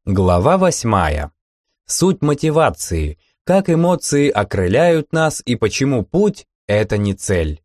Глава 8. Суть мотивации. Как эмоции окрыляют нас и почему путь – это не цель.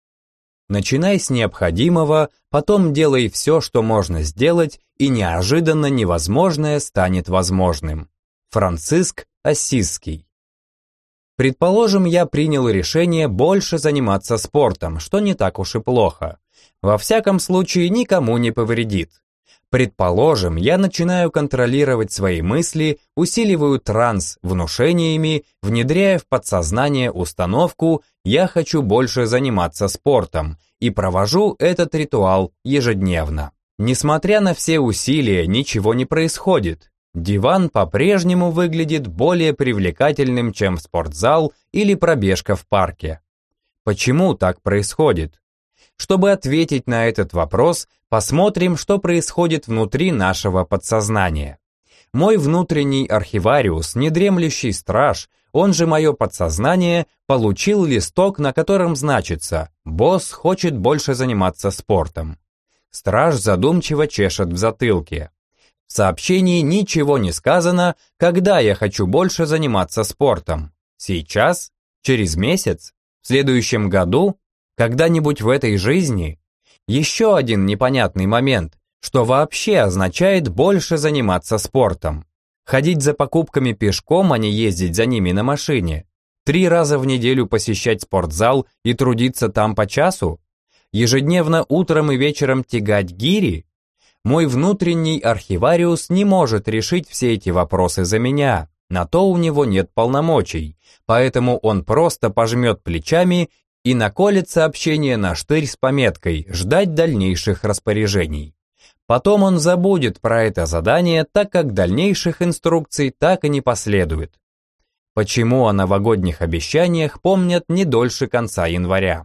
Начинай с необходимого, потом делай все, что можно сделать, и неожиданно невозможное станет возможным. Франциск Ассизский. Предположим, я принял решение больше заниматься спортом, что не так уж и плохо. Во всяком случае, никому не повредит. Предположим, я начинаю контролировать свои мысли, усиливаю транс внушениями, внедряя в подсознание установку «я хочу больше заниматься спортом» и провожу этот ритуал ежедневно. Несмотря на все усилия, ничего не происходит. Диван по-прежнему выглядит более привлекательным, чем спортзал или пробежка в парке. Почему так происходит? Чтобы ответить на этот вопрос, посмотрим, что происходит внутри нашего подсознания. Мой внутренний архивариус, недремлющий страж, он же мое подсознание, получил листок, на котором значится «Босс хочет больше заниматься спортом». Страж задумчиво чешет в затылке. В сообщении ничего не сказано, когда я хочу больше заниматься спортом. Сейчас? Через месяц? В следующем году? Когда-нибудь в этой жизни? Еще один непонятный момент, что вообще означает больше заниматься спортом. Ходить за покупками пешком, а не ездить за ними на машине? 3 раза в неделю посещать спортзал и трудиться там по часу? Ежедневно утром и вечером тягать гири? Мой внутренний архивариус не может решить все эти вопросы за меня, на то у него нет полномочий, поэтому он просто пожмет плечами и наколет сообщение на штырь с пометкой «Ждать дальнейших распоряжений». Потом он забудет про это задание, так как дальнейших инструкций так и не последует. Почему о новогодних обещаниях помнят не дольше конца января?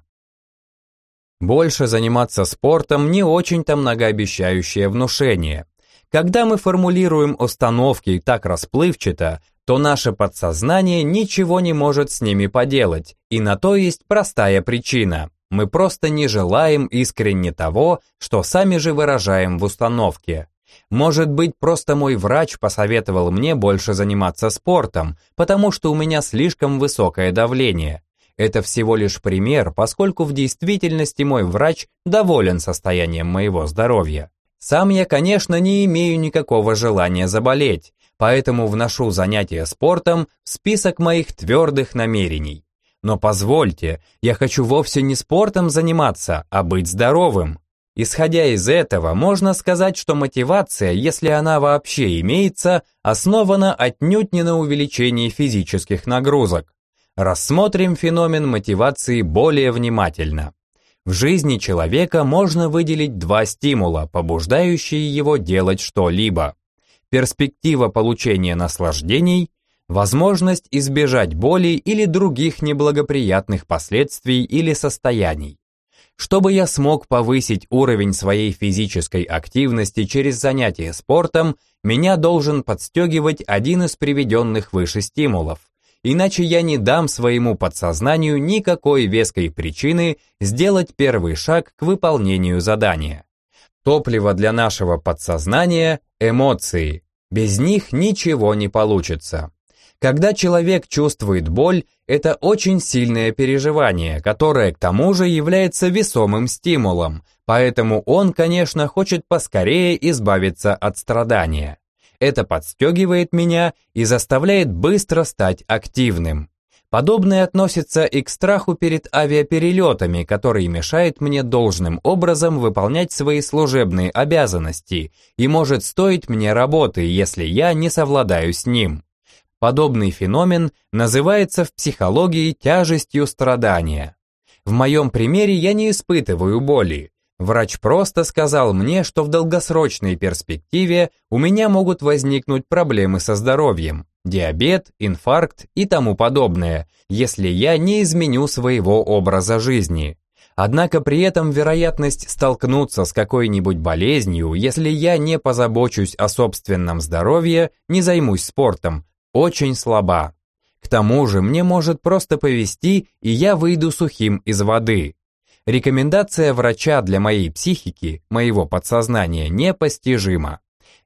Больше заниматься спортом не очень-то многообещающее внушение. Когда мы формулируем установки так расплывчато, то наше подсознание ничего не может с ними поделать, и на то есть простая причина. Мы просто не желаем искренне того, что сами же выражаем в установке. Может быть, просто мой врач посоветовал мне больше заниматься спортом, потому что у меня слишком высокое давление. Это всего лишь пример, поскольку в действительности мой врач доволен состоянием моего здоровья. Сам я, конечно, не имею никакого желания заболеть, поэтому вношу занятия спортом в список моих твердых намерений. Но позвольте, я хочу вовсе не спортом заниматься, а быть здоровым. Исходя из этого, можно сказать, что мотивация, если она вообще имеется, основана отнюдь не на увеличении физических нагрузок. Рассмотрим феномен мотивации более внимательно. В жизни человека можно выделить 2 стимула, побуждающие его делать что-либо. Перспектива получения наслаждений, возможность избежать боли или других неблагоприятных последствий или состояний. Чтобы я смог повысить уровень своей физической активности через занятие спортом, меня должен подстегивать один из приведенных выше стимулов. Иначе я не дам своему подсознанию никакой веской причины сделать первый шаг к выполнению задания. Топливо для нашего подсознания – эмоции. Без них ничего не получится. Когда человек чувствует боль, это очень сильное переживание, которое к тому же является весомым стимулом, поэтому он, конечно, хочет поскорее избавиться от страдания. Это подстегивает меня и заставляет быстро стать активным. Подобное относится и к страху перед авиаперелетами, который мешает мне должным образом выполнять свои служебные обязанности и может стоить мне работы, если я не совладаю с ним. Подобный феномен называется в психологии тяжестью страдания. В моем примере я не испытываю боли. Врач просто сказал мне, что в долгосрочной перспективе у меня могут возникнуть проблемы со здоровьем, диабет, инфаркт и тому подобное, если я не изменю своего образа жизни. Однако при этом вероятность столкнуться с какой-нибудь болезнью, если я не позабочусь о собственном здоровье, не займусь спортом, очень слаба. К тому же мне может просто повезти, и я выйду сухим из воды. Рекомендация врача для моей психики, моего подсознания, непостижима.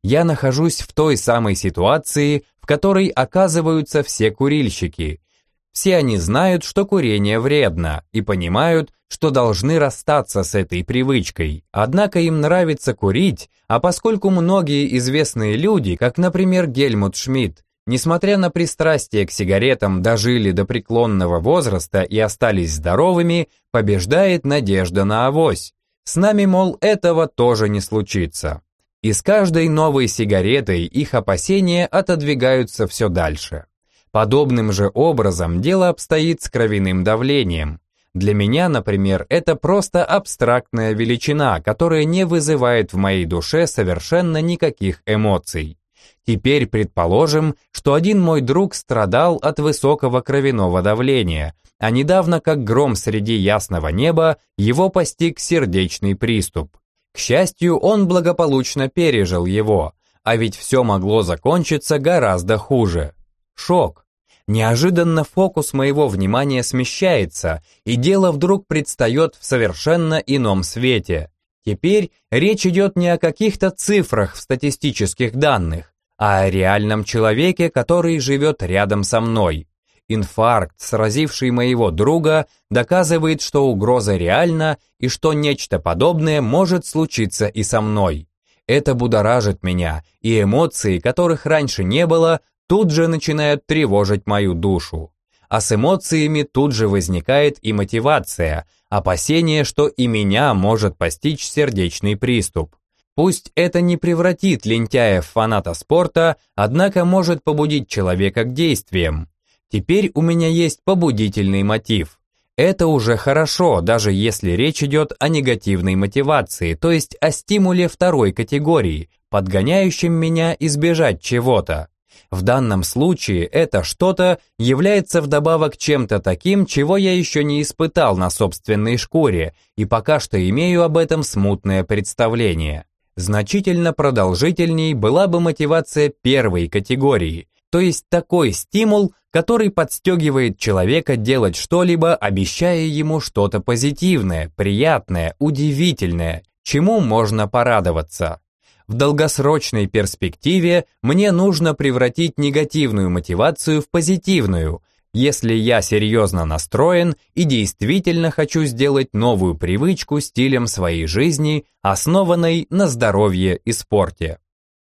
Я нахожусь в той самой ситуации, в которой оказываются все курильщики. Все они знают, что курение вредно, и понимают, что должны расстаться с этой привычкой. Однако им нравится курить, а поскольку многие известные люди, как, например, Гельмут Шмидт, несмотря на пристрастие к сигаретам, дожили до преклонного возраста и остались здоровыми, побеждает надежда на авось. С нами, мол, этого тоже не случится. И с каждой новой сигаретой их опасения отодвигаются все дальше. Подобным же образом дело обстоит с кровяным давлением. Для меня, например, это просто абстрактная величина, которая не вызывает в моей душе совершенно никаких эмоций. Теперь предположим, что один мой друг страдал от высокого кровяного давления, а недавно, как гром среди ясного неба, его постиг сердечный приступ. К счастью, он благополучно пережил его, а ведь все могло закончиться гораздо хуже. Шок. Неожиданно фокус моего внимания смещается, и дело вдруг предстает в совершенно ином свете. Теперь речь идет не о каких-то цифрах в статистических данных, а о реальном человеке, который живет рядом со мной. Инфаркт, сразивший моего друга, доказывает, что угроза реальна и что нечто подобное может случиться и со мной. Это будоражит меня, и эмоции, которых раньше не было, тут же начинают тревожить мою душу. А с эмоциями тут же возникает и мотивация, опасение, что и меня может постичь сердечный приступ. Пусть это не превратит лентяя в фаната спорта, однако может побудить человека к действиям. Теперь у меня есть побудительный мотив. Это уже хорошо, даже если речь идет о негативной мотивации, то есть о стимуле второй категории, подгоняющем меня избежать чего-то. В данном случае это что-то является вдобавок чем-то таким, чего я еще не испытал на собственной шкуре, и пока что имею об этом смутное представление. Значительно продолжительней была бы мотивация первой категории, то есть такой стимул, который подстегивает человека делать что-либо, обещая ему что-то позитивное, приятное, удивительное, чему можно порадоваться. В долгосрочной перспективе мне нужно превратить негативную мотивацию в позитивную, если я серьезно настроен и действительно хочу сделать новую привычку стилем своей жизни, основанной на здоровье и спорте.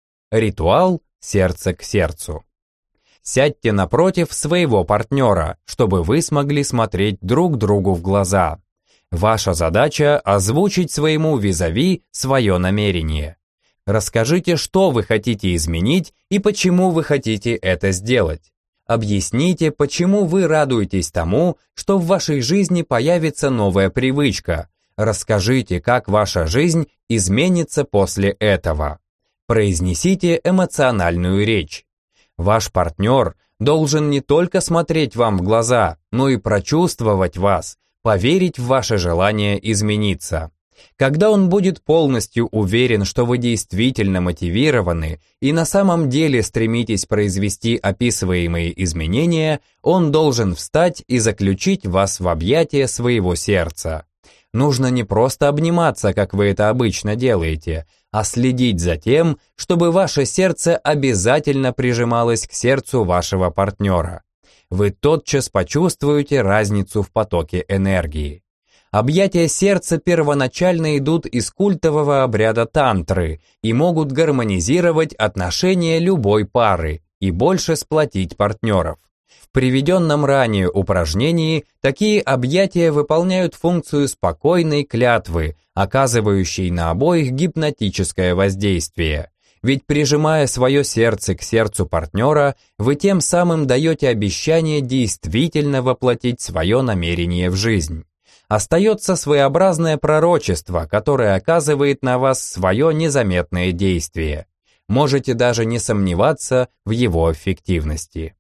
Ритуал сердце к сердцу. Сядьте напротив своего партнера, чтобы вы смогли смотреть друг другу в глаза. Ваша задача – озвучить своему визави свое намерение. Расскажите, что вы хотите изменить и почему вы хотите это сделать. Объясните, почему вы радуетесь тому, что в вашей жизни появится новая привычка. Расскажите, как ваша жизнь изменится после этого. Произнесите эмоциональную речь. Ваш партнер должен не только смотреть вам в глаза, но и прочувствовать вас, поверить в ваше желание измениться. Когда он будет полностью уверен, что вы действительно мотивированы и на самом деле стремитесь произвести описываемые изменения, он должен встать и заключить вас в объятия своего сердца. Нужно не просто обниматься, как вы это обычно делаете, а следить за тем, чтобы ваше сердце обязательно прижималось к сердцу вашего партнера. Вы тотчас почувствуете разницу в потоке энергии. Объятия сердца первоначально идут из культового обряда тантры и могут гармонизировать отношения любой пары и больше сплотить партнеров. В приведенном ранее упражнении такие объятия выполняют функцию спокойной клятвы, оказывающей на обоих гипнотическое воздействие. Ведь прижимая свое сердце к сердцу партнера, вы тем самым даете обещание действительно воплотить свое намерение в жизнь. Остается своеобразное пророчество, которое оказывает на вас свое незаметное действие. Можете даже не сомневаться в его эффективности.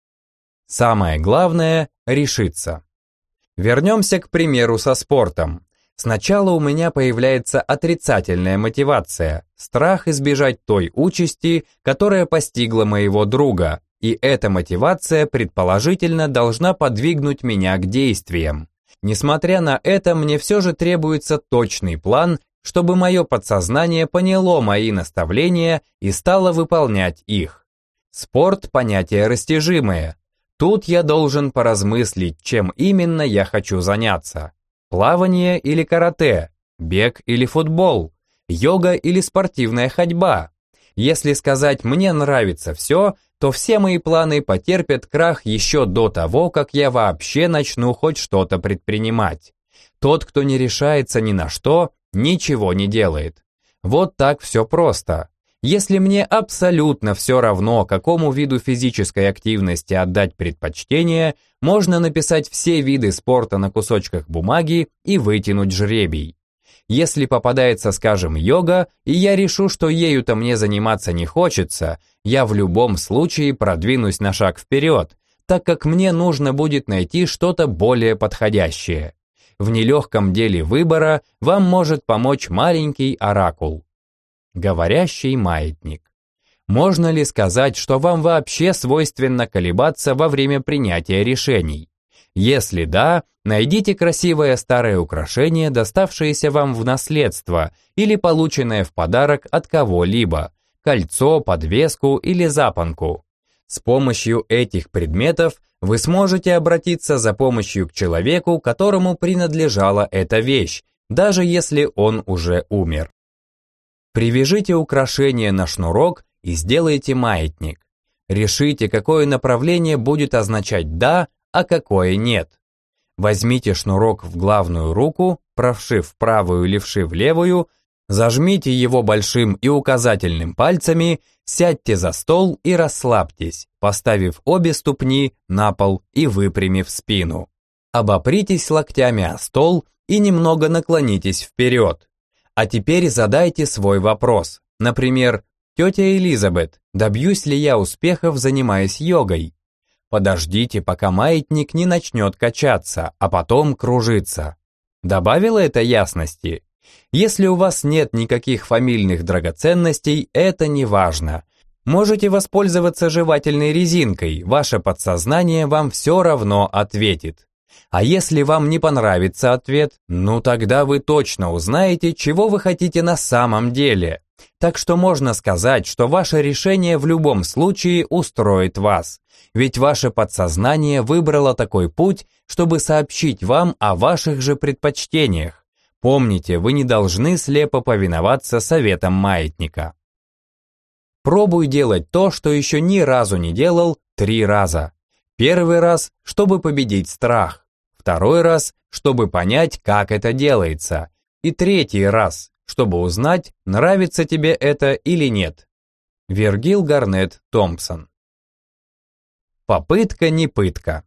Самое главное – решиться. Вернемся к примеру со спортом. Сначала у меня появляется отрицательная мотивация, страх избежать той участи, которая постигла моего друга, и эта мотивация предположительно должна подвигнуть меня к действиям. Несмотря на это, мне все же требуется точный план, чтобы мое подсознание поняло мои наставления и стало выполнять их. Спорт – понятие растяжимое. Тут я должен поразмыслить, чем именно я хочу заняться. Плавание или карате, бег или футбол, йога или спортивная ходьба. Если сказать «мне нравится все», то все мои планы потерпят крах еще до того, как я вообще начну хоть что-то предпринимать. Тот, кто не решается ни на что, ничего не делает. Вот так все просто. Если мне абсолютно все равно, какому виду физической активности отдать предпочтение, можно написать все виды спорта на кусочках бумаги и вытянуть жребий. Если попадается, скажем, йога, и я решу, что ею-то мне заниматься не хочется, я в любом случае продвинусь на шаг вперед, так как мне нужно будет найти что-то более подходящее. В нелегком деле выбора вам может помочь маленький оракул. Говорящий маятник. Можно ли сказать, что вам вообще свойственно колебаться во время принятия решений? Если да, найдите красивое старое украшение, доставшееся вам в наследство или полученное в подарок от кого-либо, кольцо, подвеску или запонку. С помощью этих предметов вы сможете обратиться за помощью к человеку, которому принадлежала эта вещь, даже если он уже умер. Привяжите украшение на шнурок и сделайте маятник. Решите, какое направление будет означать «да», а какое «нет». Возьмите шнурок в главную руку, провшив в правую, левши в левую, зажмите его большим и указательным пальцами, сядьте за стол и расслабьтесь, поставив обе ступни на пол и выпрямив спину. Обопритесь локтями о стол и немного наклонитесь вперед. А теперь задайте свой вопрос. Например, «Тетя Элизабет, добьюсь ли я успехов, занимаясь йогой?» Подождите, пока маятник не начнет качаться, а потом кружиться. Добавило это ясности? Если у вас нет никаких фамильных драгоценностей, это не важно. Можете воспользоваться жевательной резинкой, ваше подсознание вам все равно ответит. А если вам не понравится ответ, ну тогда вы точно узнаете, чего вы хотите на самом деле. Так что можно сказать, что ваше решение в любом случае устроит вас. Ведь ваше подсознание выбрало такой путь, чтобы сообщить вам о ваших же предпочтениях. Помните, вы не должны слепо повиноваться советам маятника. Пробуй делать то, что еще ни разу не делал, 3 раза. Первый раз, чтобы победить страх. Второй раз, чтобы понять, как это делается. И третий раз, чтобы узнать, нравится тебе это или нет. Вергил Гарнет Томпсон. Попытка не пытка.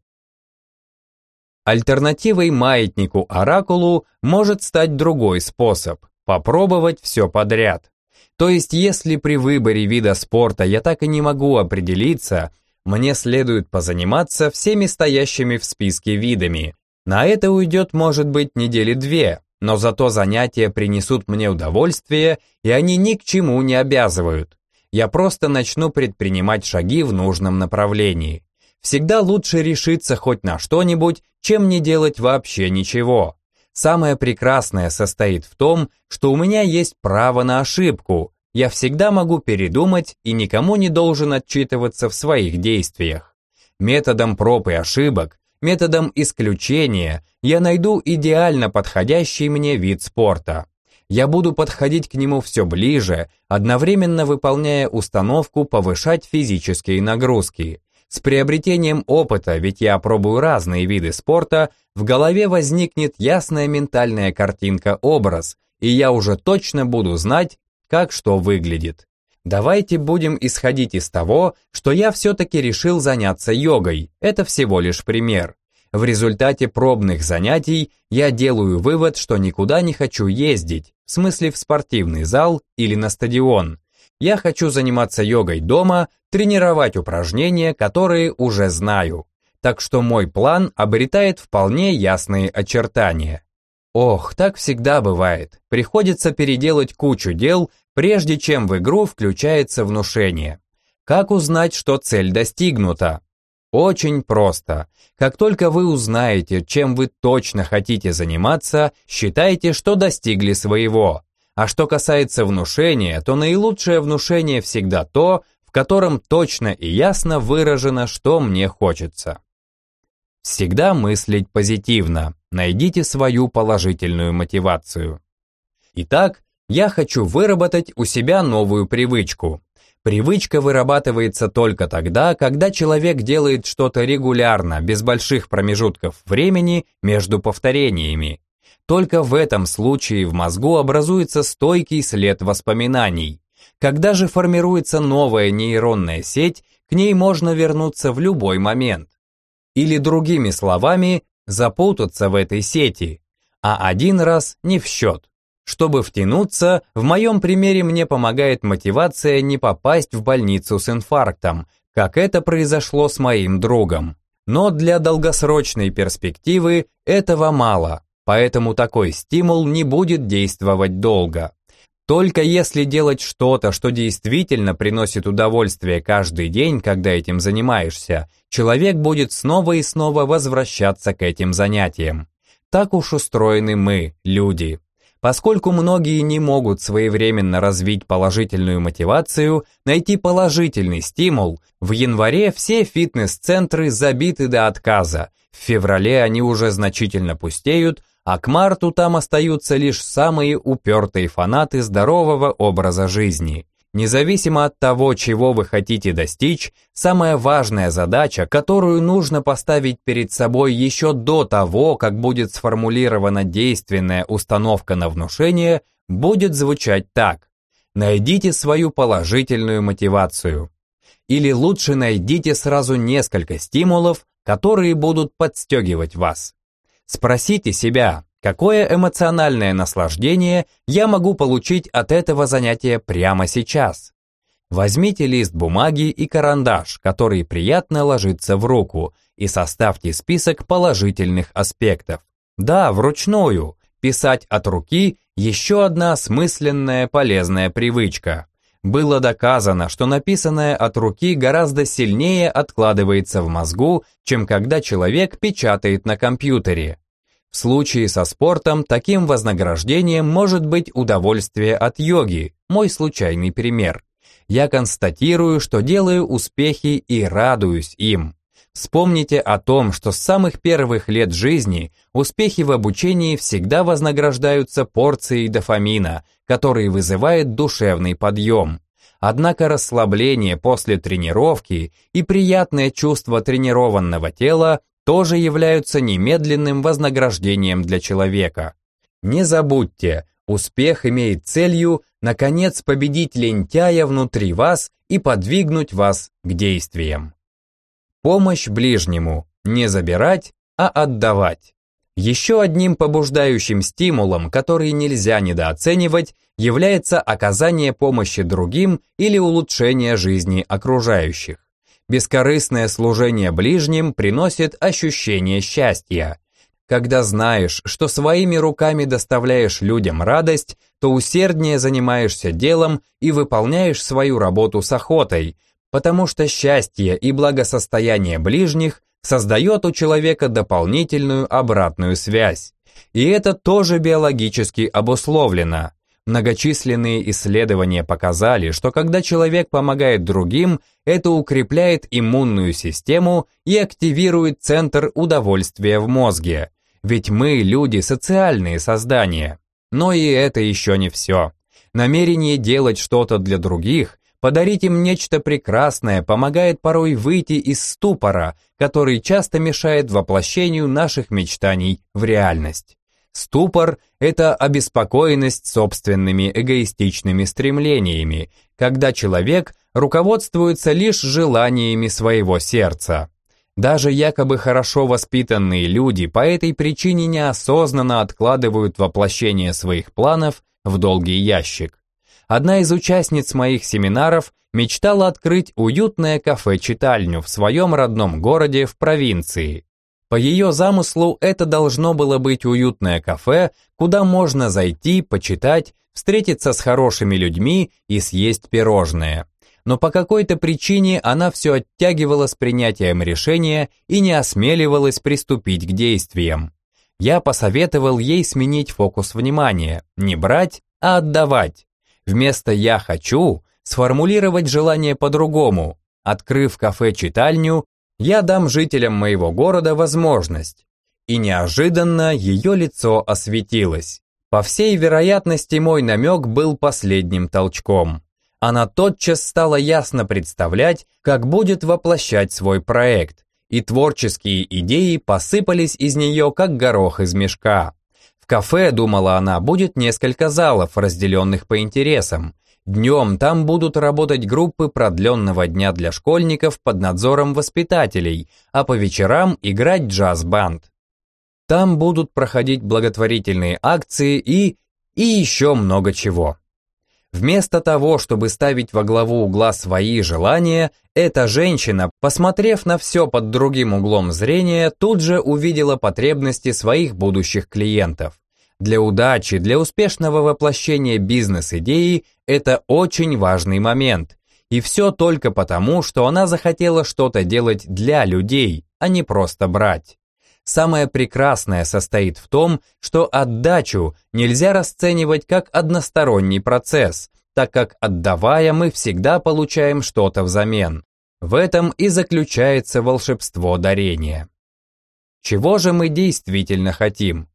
Альтернативой маятнику-оракулу может стать другой способ – попробовать все подряд. То есть, если при выборе вида спорта я так и не могу определиться, мне следует позаниматься всеми стоящими в списке видами. На это уйдет, может быть, недели 2, но зато занятия принесут мне удовольствие, и они ни к чему не обязывают. Я просто начну предпринимать шаги в нужном направлении. Всегда лучше решиться хоть на что-нибудь, чем не делать вообще ничего. Самое прекрасное состоит в том, что у меня есть право на ошибку. Я всегда могу передумать и никому не должен отчитываться в своих действиях. Методом проб и ошибок, методом исключения я найду идеально подходящий мне вид спорта. Я буду подходить к нему все ближе, одновременно выполняя установку повышать физические нагрузки. С приобретением опыта, ведь я пробую разные виды спорта, в голове возникнет ясная ментальная картинка-образ, и я уже точно буду знать, как что выглядит. Давайте будем исходить из того, что я все-таки решил заняться йогой. Это всего лишь пример. В результате пробных занятий я делаю вывод, что никуда не хочу ездить, в смысле в спортивный зал или на стадион. Я хочу заниматься йогой дома, тренировать упражнения, которые уже знаю. Так что мой план обретает вполне ясные очертания. Ох, так всегда бывает. Приходится переделать кучу дел, прежде чем в игру включается внушение. Как узнать, что цель достигнута? Очень просто. Как только вы узнаете, чем вы точно хотите заниматься, считайте, что достигли своего. А что касается внушения, то наилучшее внушение всегда то, в котором точно и ясно выражено, что мне хочется. Всегда мыслить позитивно. Найдите свою положительную мотивацию. Итак, я хочу выработать у себя новую привычку. Привычка вырабатывается только тогда, когда человек делает что-то регулярно, без больших промежутков времени между повторениями. Только в этом случае в мозгу образуется стойкий след воспоминаний. Когда же формируется новая нейронная сеть, к ней можно вернуться в любой момент. Или другими словами, запутаться в этой сети. А один раз не в счет. Чтобы втянуться, в моем примере мне помогает мотивация не попасть в больницу с инфарктом, как это произошло с моим другом. Но для долгосрочной перспективы этого мало, поэтому такой стимул не будет действовать долго. Только если делать что-то, что действительно приносит удовольствие каждый день, когда этим занимаешься, человек будет снова и снова возвращаться к этим занятиям. Так уж устроены мы, люди. Поскольку многие не могут своевременно развить положительную мотивацию, найти положительный стимул, в январе все фитнес-центры забиты до отказа, в феврале они уже значительно пустеют, а к марту там остаются лишь самые упертые фанаты здорового образа жизни. Независимо от того, чего вы хотите достичь, самая важная задача, которую нужно поставить перед собой еще до того, как будет сформулирована действенная установка на внушение, будет звучать так. Найдите свою положительную мотивацию. Или лучше найдите сразу несколько стимулов, которые будут подстегивать вас. Спросите себя, какое эмоциональное наслаждение я могу получить от этого занятия прямо сейчас. Возьмите лист бумаги и карандаш, который приятно ложится в руку, и составьте список положительных аспектов. Да, вручную. Писать от руки – еще одна осмысленная полезная привычка. Было доказано, что написанное от руки гораздо сильнее откладывается в мозгу, чем когда человек печатает на компьютере. В случае со спортом таким вознаграждением может быть удовольствие от йоги, мой случайный пример. Я констатирую, что делаю успехи и радуюсь им. Вспомните о том, что с самых первых лет жизни успехи в обучении всегда вознаграждаются порцией дофамина, который вызывает душевный подъем. Однако расслабление после тренировки и приятное чувство тренированного тела тоже являются немедленным вознаграждением для человека. Не забудьте, успех имеет целью, наконец, победить лентяя внутри вас и подвигнуть вас к действиям. Помощь ближнему. Не забирать, а отдавать. Еще одним побуждающим стимулом, который нельзя недооценивать, является оказание помощи другим или улучшение жизни окружающих. Бескорыстное служение ближним приносит ощущение счастья. Когда знаешь, что своими руками доставляешь людям радость, то усерднее занимаешься делом и выполняешь свою работу с охотой, потому что счастье и благосостояние ближних создает у человека дополнительную обратную связь. И это тоже биологически обусловлено. Многочисленные исследования показали, что когда человек помогает другим, это укрепляет иммунную систему и активирует центр удовольствия в мозге. Ведь мы, люди, социальные создания. Но и это еще не все. Намерение делать что-то для других, подарить им нечто прекрасное, помогает порой выйти из ступора, который часто мешает воплощению наших мечтаний в реальность. Ступор – это обеспокоенность собственными эгоистичными стремлениями, когда человек руководствуется лишь желаниями своего сердца. Даже якобы хорошо воспитанные люди по этой причине неосознанно откладывают воплощение своих планов в долгий ящик. Одна из участниц моих семинаров мечтала открыть уютное кафе-читальню в своем родном городе в провинции. По ее замыслу это должно было быть уютное кафе, куда можно зайти, почитать, встретиться с хорошими людьми и съесть пирожное. Но по какой-то причине она все оттягивала с принятием решения и не осмеливалась приступить к действиям. Я посоветовал ей сменить фокус внимания, не брать, а отдавать. Вместо «я хочу» сформулировать желание по-другому. Открыв кафе-читальню, я дам жителям моего города возможность. И неожиданно ее лицо осветилось. По всей вероятности, мой намек был последним толчком. Она тотчас стала ясно представлять, как будет воплощать свой проект, и творческие идеи посыпались из нее, как горох из мешка. В кафе, думала она, будет несколько залов, разделенных по интересам. Днем там будут работать группы продленного дня для школьников под надзором воспитателей, а по вечерам играть джаз-банд. Там будут проходить благотворительные акции и еще много чего. Вместо того, чтобы ставить во главу угла свои желания, эта женщина, посмотрев на все под другим углом зрения, тут же увидела потребности своих будущих клиентов. Для удачи, для успешного воплощения бизнес-идеи это очень важный момент. И все только потому, что она захотела что-то делать для людей, а не просто брать. Самое прекрасное состоит в том, что отдачу нельзя расценивать как односторонний процесс, так как отдавая мы всегда получаем что-то взамен. В этом и заключается волшебство дарения. Чего же мы действительно хотим?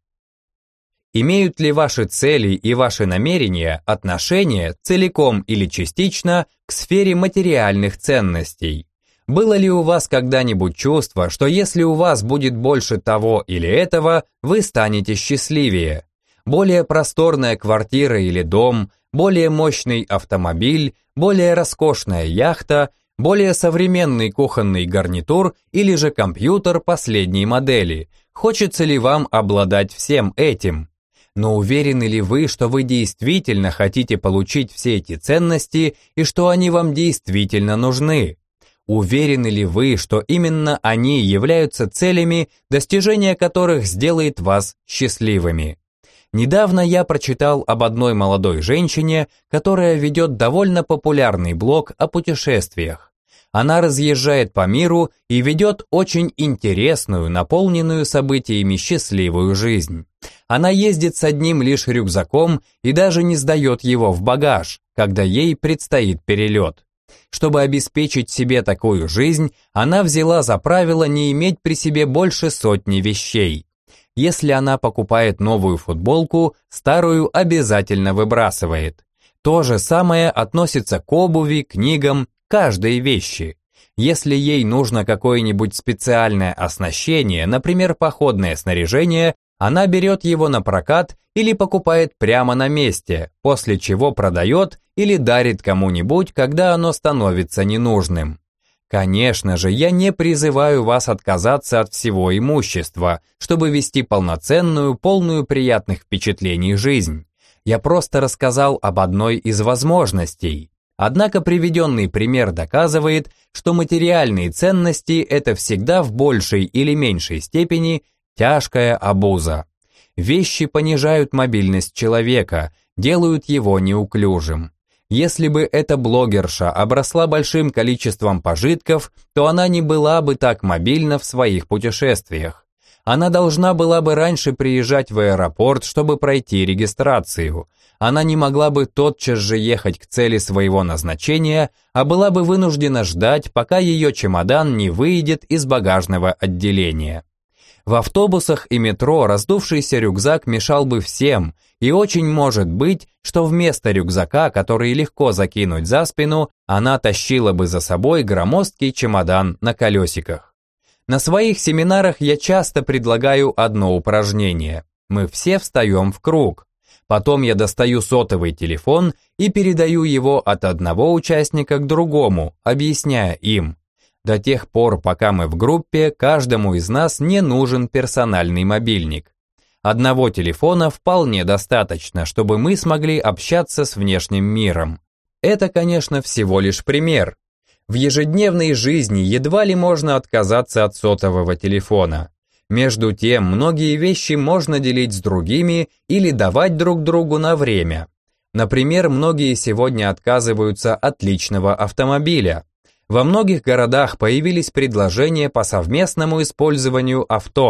Имеют ли ваши цели и ваши намерения отношение целиком или частично к сфере материальных ценностей? Было ли у вас когда-нибудь чувство, что если у вас будет больше того или этого, вы станете счастливее? Более просторная квартира или дом, более мощный автомобиль, более роскошная яхта, более современный кухонный гарнитур или же компьютер последней модели. Хочется ли вам обладать всем этим? Но уверены ли вы, что вы действительно хотите получить все эти ценности и что они вам действительно нужны? Уверены ли вы, что именно они являются целями, достижение которых сделает вас счастливыми? Недавно я прочитал об одной молодой женщине, которая ведет довольно популярный блог о путешествиях. Она разъезжает по миру и ведет очень интересную, наполненную событиями счастливую жизнь. Она ездит с одним лишь рюкзаком и даже не сдает его в багаж, когда ей предстоит перелет. Чтобы обеспечить себе такую жизнь, она взяла за правило не иметь при себе больше 100 вещей. Если она покупает новую футболку, старую обязательно выбрасывает. То же самое относится к обуви, книгам, каждой вещи. Если ей нужно какое-нибудь специальное оснащение, например, походное снаряжение, она берет его на прокат или покупает прямо на месте, после чего продает или дарит кому-нибудь, когда оно становится ненужным. Конечно же, я не призываю вас отказаться от всего имущества, чтобы вести полноценную, полную приятных впечатлений жизнь. Я просто рассказал об одной из возможностей. Однако приведенный пример доказывает, что материальные ценности – это всегда в большей или меньшей степени тяжкая обуза. Вещи понижают мобильность человека, делают его неуклюжим. Если бы эта блогерша обросла большим количеством пожитков, то она не была бы так мобильна в своих путешествиях. Она должна была бы раньше приезжать в аэропорт, чтобы пройти регистрацию. Она не могла бы тотчас же ехать к цели своего назначения, а была бы вынуждена ждать, пока ее чемодан не выйдет из багажного отделения. В автобусах и метро раздувшийся рюкзак мешал бы всем, и очень может быть, что вместо рюкзака, который легко закинуть за спину, она тащила бы за собой громоздкий чемодан на колесиках. На своих семинарах я часто предлагаю одно упражнение. Мы все встаем в круг. Потом я достаю сотовый телефон и передаю его от одного участника к другому, объясняя им. До тех пор, пока мы в группе, каждому из нас не нужен персональный мобильник. Одного телефона вполне достаточно, чтобы мы смогли общаться с внешним миром. Это, конечно, всего лишь пример. В ежедневной жизни едва ли можно отказаться от сотового телефона. Между тем, многие вещи можно делить с другими или давать друг другу на время. Например, многие сегодня отказываются от личного автомобиля. Во многих городах появились предложения по совместному использованию авто.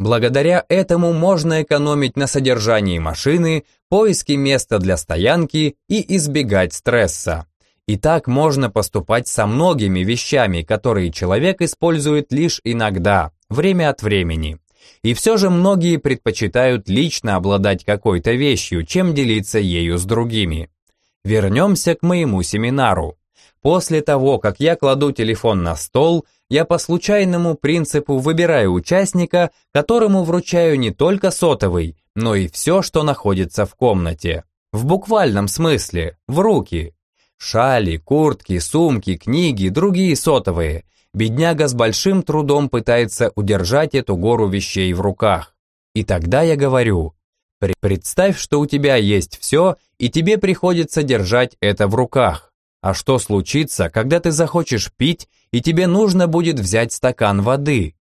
Благодаря этому можно экономить на содержании машины, поиске места для стоянки и избегать стресса. И так можно поступать со многими вещами, которые человек использует лишь иногда, время от времени. И все же многие предпочитают лично обладать какой-то вещью, чем делиться ею с другими. Вернемся к моему семинару. После того, как я кладу телефон на стол, я по случайному принципу выбираю участника, которому вручаю не только сотовый, но и все, что находится в комнате. В буквальном смысле, в руки. Шали, куртки, сумки, книги, другие сотовые. Бедняга с большим трудом пытается удержать эту гору вещей в руках. И тогда я говорю: представь, что у тебя есть все, и тебе приходится держать это в руках. А что случится, когда ты захочешь пить, и тебе нужно будет взять стакан воды?